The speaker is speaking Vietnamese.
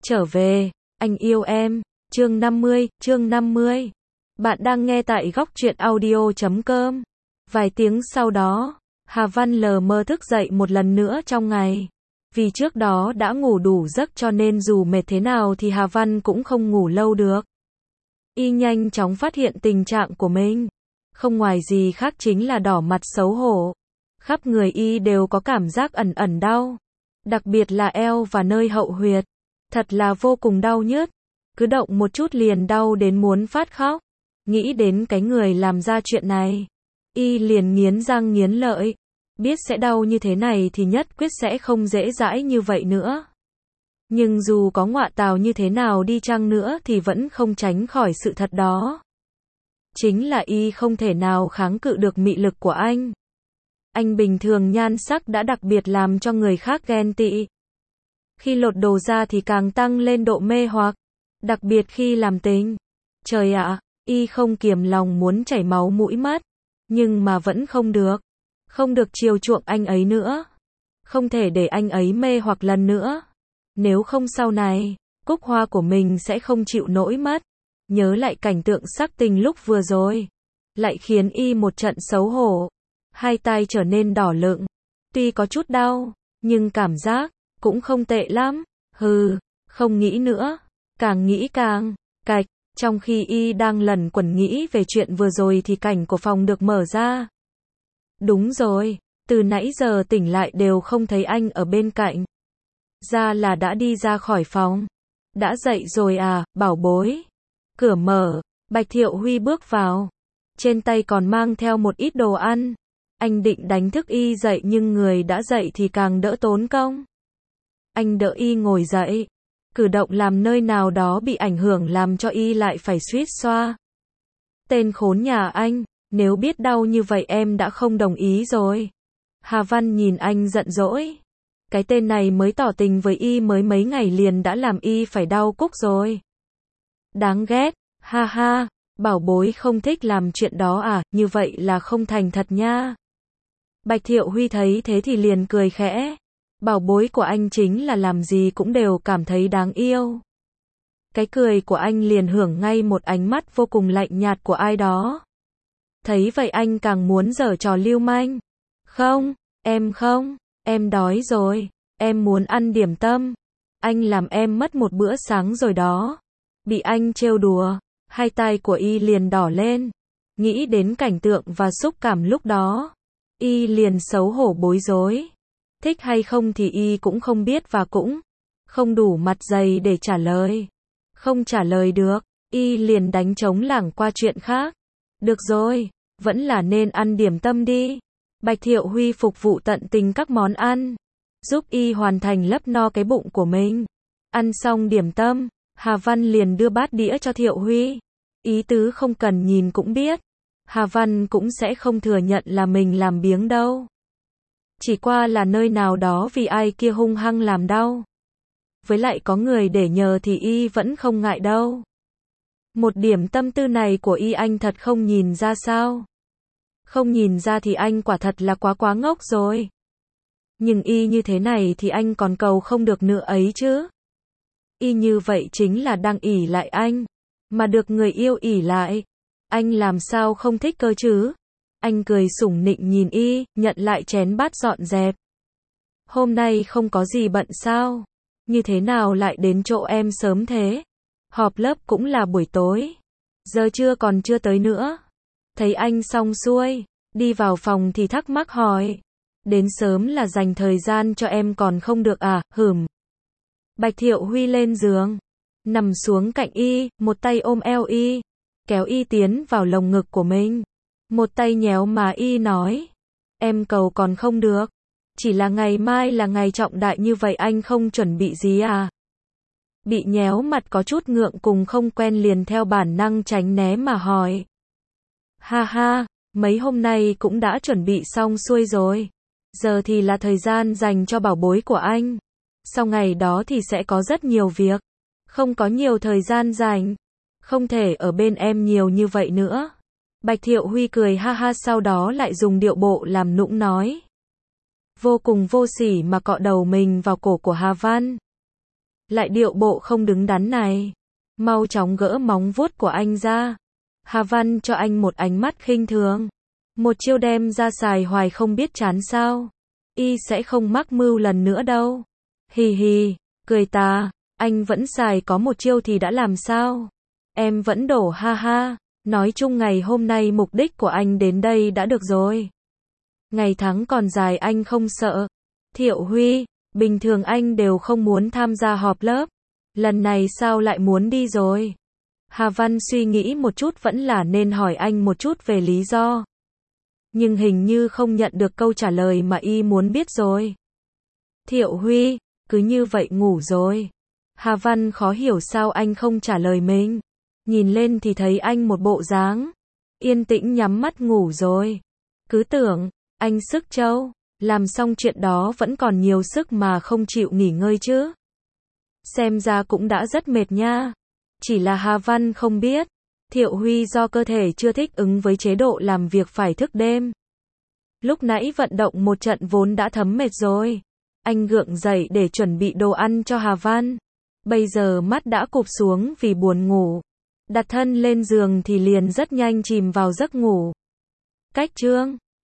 Trở về, anh yêu em. Chương 50. Bạn đang nghe tại góc truyện audio.com. Vài tiếng sau đó, Hà Văn lờ mơ thức dậy một lần nữa trong ngày. Vì trước đó đã ngủ đủ giấc cho nên dù mệt thế nào thì Hà Văn cũng không ngủ lâu được. Y nhanh chóng phát hiện tình trạng của mình. Không ngoài gì khác chính là đỏ mặt xấu hổ. Khắp người Y đều có cảm giác ẩn ẩn đau. Đặc biệt là eo và nơi hậu huyệt. Thật là vô cùng đau nhức. Cứ động một chút liền đau đến muốn phát khóc. Nghĩ đến cái người làm ra chuyện này, Y liền nghiến răng nghiến lợi. Biết sẽ đau như thế này thì nhất quyết sẽ không dễ dãi như vậy nữa. Nhưng dù có ngọa tào như thế nào đi chăng nữa thì vẫn không tránh khỏi sự thật đó. Chính là Y không thể nào kháng cự được mị lực của anh. Anh bình thường nhan sắc đã đặc biệt làm cho người khác ghen tị. Khi lột đồ ra thì càng tăng lên độ mê hoặc. Đặc biệt khi làm tình. Trời ạ, Y không kiềm lòng muốn chảy máu mũi mắt. Nhưng mà vẫn không được. Không được chiều chuộng anh ấy nữa. Không thể để anh ấy mê hoặc lần nữa. Nếu không sau này, cúc hoa của mình sẽ không chịu nổi mất. Nhớ lại cảnh tượng sắc tình lúc vừa rồi. Lại khiến Y một trận xấu hổ. Hai tay trở nên đỏ lựng. Tuy có chút đau, nhưng cảm giác cũng không tệ lắm. Không nghĩ nữa. Càng nghĩ càng cạch. Trong khi Y đang lẩn quẩn nghĩ về chuyện vừa rồi thì cảnh của phòng được mở ra. Đúng rồi, từ nãy giờ tỉnh lại đều không thấy anh ở bên cạnh. Ra là đã đi ra khỏi phòng. Đã dậy rồi à, bảo bối. Cửa mở, Bạch Thiệu Huy bước vào. Trên tay còn mang theo một ít đồ ăn. Anh định đánh thức Y dậy nhưng người đã dậy thì càng đỡ tốn công. Anh đỡ Y ngồi dậy. Cử động làm nơi nào đó bị ảnh hưởng làm cho Y lại phải suýt xoa. Tên khốn nhà anh, nếu biết đau như vậy em đã không đồng ý rồi. Hà Văn nhìn anh giận dỗi. Cái tên này mới tỏ tình với Y mới mấy ngày liền đã làm Y phải đau cúc rồi. Đáng ghét, ha ha, bảo bối không thích làm chuyện đó à, như vậy là không thành thật nha. Bạch Thiệu Huy thấy thế thì liền cười khẽ. Bảo bối của anh chính là làm gì cũng đều cảm thấy đáng yêu. Cái cười của anh liền hưởng ngay một ánh mắt vô cùng lạnh nhạt của ai đó. Thấy vậy anh càng muốn giở trò lưu manh. Không, em đói rồi, em muốn ăn điểm tâm. Anh làm em mất một bữa sáng rồi đó. Bị anh trêu đùa, hai tay của Y liền đỏ lên. Nghĩ đến cảnh tượng và xúc cảm lúc đó, Y liền xấu hổ bối rối. Thích hay không thì Y cũng không biết và cũng không đủ mặt dày để trả lời. Không trả lời được, Y liền đánh trống lảng qua chuyện khác. Được rồi, vẫn là nên ăn điểm tâm đi. Bạch Thiệu Huy phục vụ tận tình các món ăn, giúp Y hoàn thành lấp no cái bụng của mình. Ăn xong điểm tâm, Hà Văn liền đưa bát đĩa cho Thiệu Huy. Ý tứ không cần nhìn cũng biết. Hà Văn cũng sẽ không thừa nhận là mình làm biếng đâu. Chỉ qua là nơi nào đó vì ai kia hung hăng làm đau. Với lại có người để nhờ thì Y vẫn không ngại đâu. Một điểm tâm tư này của Y anh thật không nhìn ra sao? Không nhìn ra thì anh quả thật là quá ngốc rồi. Nhưng Y như thế này thì anh còn cầu không được nữa ấy chứ. Y như vậy chính là đang ỷ lại anh. Mà được người yêu ỷ lại. Anh làm sao không thích cơ chứ? Anh cười sủng nịnh nhìn Y, nhận lại chén bát dọn dẹp. Hôm nay không có gì bận sao? Như thế nào lại đến chỗ em sớm thế? Họp lớp cũng là buổi tối. Giờ còn chưa tới nữa. Thấy anh xong xuôi, đi vào phòng thì thắc mắc hỏi. Đến sớm là dành thời gian cho em còn không được à, Bạch Thiệu Huy lên giường. Nằm xuống cạnh Y, một tay ôm eo Y. Kéo Y tiến vào lồng ngực của mình. Một tay nhéo má Y nói. Em cầu còn không được. Chỉ là ngày mai là ngày trọng đại như vậy anh không chuẩn bị gì à? Bị nhéo mặt có chút ngượng cùng không quen liền theo bản năng tránh né mà hỏi. Ha ha, mấy hôm nay cũng đã chuẩn bị xong xuôi rồi. Giờ thì là thời gian dành cho bảo bối của anh. Sau ngày đó thì sẽ có rất nhiều việc. Không có nhiều thời gian dành. Không thể ở bên em nhiều như vậy nữa. Bạch Thiệu Huy cười ha ha sau đó lại dùng điệu bộ làm nũng nói. Vô cùng vô sỉ mà cọ đầu mình vào cổ của Hà Văn. Lại điệu bộ không đứng đắn này. Mau chóng gỡ móng vuốt của anh ra. Hà Văn cho anh một ánh mắt khinh thường. Một chiêu đem ra xài hoài không biết chán sao. Y sẽ không mắc mưu lần nữa đâu. Hì hì, cười tà, anh vẫn xài có một chiêu thì đã làm sao? Em vẫn đổ ha ha. Nói chung ngày hôm nay mục đích của anh đến đây đã được rồi. Ngày tháng còn dài anh không sợ. Thiệu Huy, bình thường anh đều không muốn tham gia họp lớp. Lần này sao lại muốn đi rồi? Hà Văn suy nghĩ một chút vẫn là nên hỏi anh một chút về lý do. Nhưng hình như không nhận được câu trả lời mà y muốn biết rồi. Thiệu Huy, cứ như vậy ngủ rồi. Hà Văn khó hiểu sao anh không trả lời mình. Nhìn lên thì thấy anh một bộ dáng yên tĩnh nhắm mắt ngủ rồi. Cứ tưởng anh sức trâu, làm xong chuyện đó vẫn còn nhiều sức mà không chịu nghỉ ngơi chứ. Xem ra cũng đã rất mệt nha. Chỉ là Hà Văn không biết, Thiệu Huy do cơ thể chưa thích ứng với chế độ làm việc phải thức đêm. Lúc nãy vận động một trận vốn đã thấm mệt rồi. Anh gượng dậy để chuẩn bị đồ ăn cho Hà Văn. Bây giờ mắt đã cụp xuống vì buồn ngủ. Đặt thân lên giường thì liền rất nhanh chìm vào giấc ngủ. Cách chương